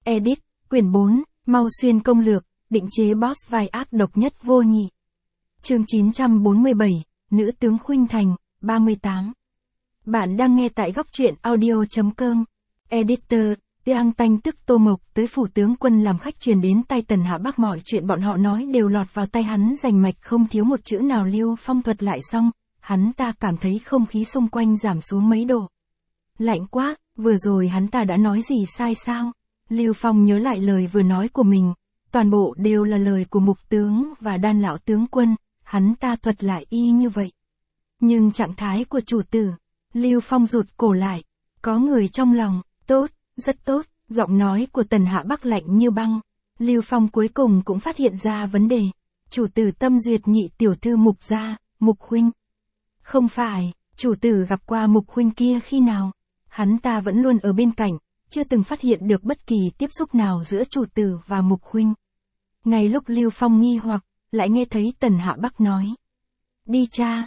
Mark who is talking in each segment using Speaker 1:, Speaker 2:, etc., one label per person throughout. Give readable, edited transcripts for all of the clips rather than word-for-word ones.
Speaker 1: Edit, quyển 4, Mau Xuyên công lược, định chế boss vai ác độc nhất vô nhị. Chương 947, Nữ tướng Khuynh Thành, 38. Bạn đang nghe tại góc truyện audio.com. Editor, Tiang Tanh tức Tô Mộc tới phủ tướng quân làm khách truyền đến tay Tần Hạ Bắc, mọi chuyện bọn họ nói đều lọt vào tay hắn rành mạch, không thiếu một chữ nào. Lưu Phong thuật lại xong, hắn ta cảm thấy không khí xung quanh giảm xuống mấy độ. Lạnh quá, vừa rồi hắn ta đã nói gì sai sao? Lưu Phong nhớ lại lời vừa nói của mình, toàn bộ đều là lời của Mục tướng và Đan lão tướng quân, hắn ta thuật lại y như vậy. Nhưng trạng thái của chủ tử, Lưu Phong rụt cổ lại, có người trong lòng, tốt, rất tốt, giọng nói của Tần Hạ Bắc lạnh như băng. Lưu Phong cuối cùng cũng phát hiện ra vấn đề, chủ tử tâm duyệt nhị tiểu thư Mục gia, Mục huynh. Không phải, chủ tử gặp qua Mục huynh kia khi nào? Hắn ta vẫn luôn ở bên cạnh, chưa từng phát hiện được bất kỳ tiếp xúc nào giữa chủ tử và Mục huynh. Ngay lúc Lưu Phong nghi hoặc, lại nghe thấy Tần Hạ Bắc nói. Đi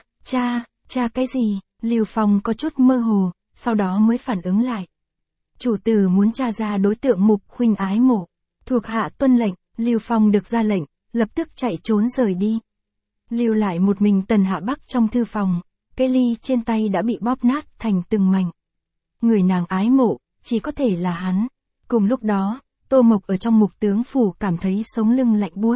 Speaker 1: cha cái gì? Lưu Phong có chút mơ hồ, sau đó mới phản ứng lại. Chủ tử muốn tra ra đối tượng Mục huynh ái mộ. Thuộc hạ tuân lệnh, Lưu Phong được ra lệnh, lập tức chạy trốn rời đi. Lưu lại một mình Tần Hạ Bắc trong thư phòng, cái ly trên tay đã bị bóp nát thành từng mảnh. Người nàng ái mộ, chỉ có thể là hắn. Cùng lúc đó, Tô Mộc ở trong Mục tướng phủ cảm thấy sống lưng lạnh buốt.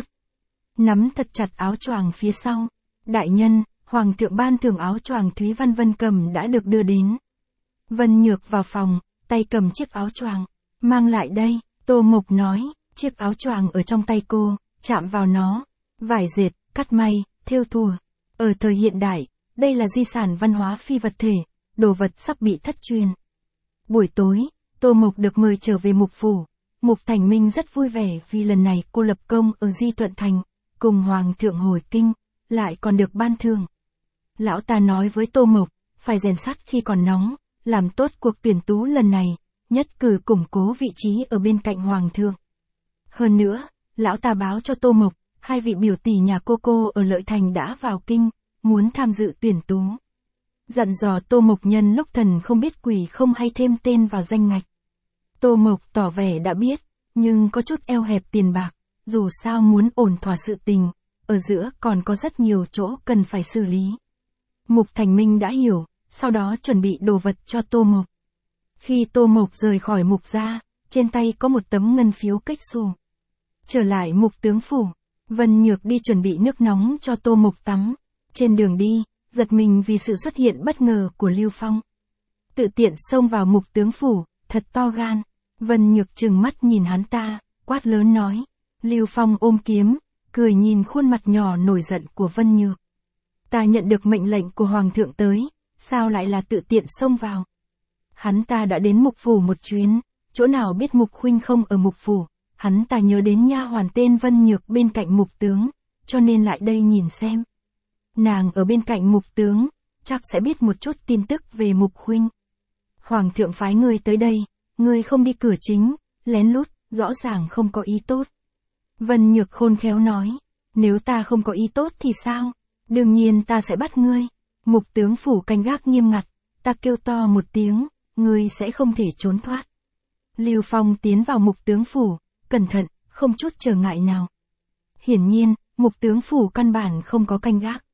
Speaker 1: Nắm thật chặt áo choàng phía sau. Đại nhân, Hoàng thượng ban thưởng áo choàng Thúy Văn Vân cầm đã được đưa đến. Vân Nhược vào phòng, tay cầm chiếc áo choàng. Mang lại đây, Tô Mộc nói, chiếc áo choàng ở trong tay cô, chạm vào nó. Vải dệt, cắt may, thêu thùa. Ở thời hiện đại, đây là di sản văn hóa phi vật thể, đồ vật sắp bị thất truyền. Buổi tối, Tô Mộc được mời trở về Mục phủ. Mục Thành Minh rất vui vẻ vì lần này cô lập công ở Di Thuận Thành, cùng Hoàng thượng hồi kinh, lại còn được ban thưởng. Lão ta nói với Tô Mộc, phải rèn sắt khi còn nóng, làm tốt cuộc tuyển tú lần này, nhất cử củng cố vị trí ở bên cạnh Hoàng thượng. Hơn nữa, lão ta báo cho Tô Mộc, hai vị biểu tỷ nhà cô ở Lợi Thành đã vào kinh, muốn tham dự tuyển tú. Dặn dò Tô Mộc nhân lúc thần không biết quỷ không hay thêm tên vào danh ngạch. Tô Mộc tỏ vẻ đã biết, nhưng có chút eo hẹp tiền bạc, dù sao muốn ổn thỏa sự tình, ở giữa còn có rất nhiều chỗ cần phải xử lý. Mục Thành Minh đã hiểu, sau đó chuẩn bị đồ vật cho Tô Mộc. Khi Tô Mộc rời khỏi Mục gia, trên tay có một tấm ngân phiếu kích xù. Trở lại Mục tướng phủ, Vân Nhược đi chuẩn bị nước nóng cho Tô Mộc tắm. Trên đường đi, giật mình vì sự xuất hiện bất ngờ của Lưu Phong. Tự tiện xông vào Mục tướng phủ, thật to gan. Vân Nhược trừng mắt nhìn hắn ta, quát lớn nói. Lưu Phong ôm kiếm, cười nhìn khuôn mặt nhỏ nổi giận của Vân Nhược. Ta nhận được mệnh lệnh của Hoàng thượng tới, sao lại là tự tiện xông vào? Hắn ta đã đến Mục phủ một chuyến, chỗ nào biết Mục huynh không ở Mục phủ, hắn ta nhớ đến nha hoàn tên Vân Nhược bên cạnh Mục tướng, cho nên lại đây nhìn xem. Nàng ở bên cạnh Mục tướng, chắc sẽ biết một chút tin tức về Mục huynh. Hoàng thượng phái ngươi tới đây, ngươi không đi cửa chính, lén lút, rõ ràng không có ý tốt. Vân Nhược khôn khéo nói, nếu ta không có ý tốt thì sao? Đương nhiên ta sẽ bắt ngươi. Mục tướng phủ canh gác nghiêm ngặt, ta kêu to một tiếng, ngươi sẽ không thể trốn thoát. Lưu Phong tiến vào Mục tướng phủ, cẩn thận, không chút trở ngại nào. Hiển nhiên, Mục tướng phủ căn bản không có canh gác.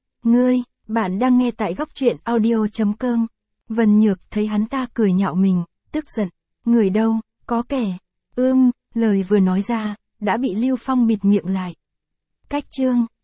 Speaker 1: Bạn đang nghe tại góc truyện audio.com. Vân Nhược thấy hắn ta cười nhạo mình, tức giận. Người đâu, có kẻ. Lời vừa nói ra, đã bị Lưu Phong bịt miệng lại. Cách chương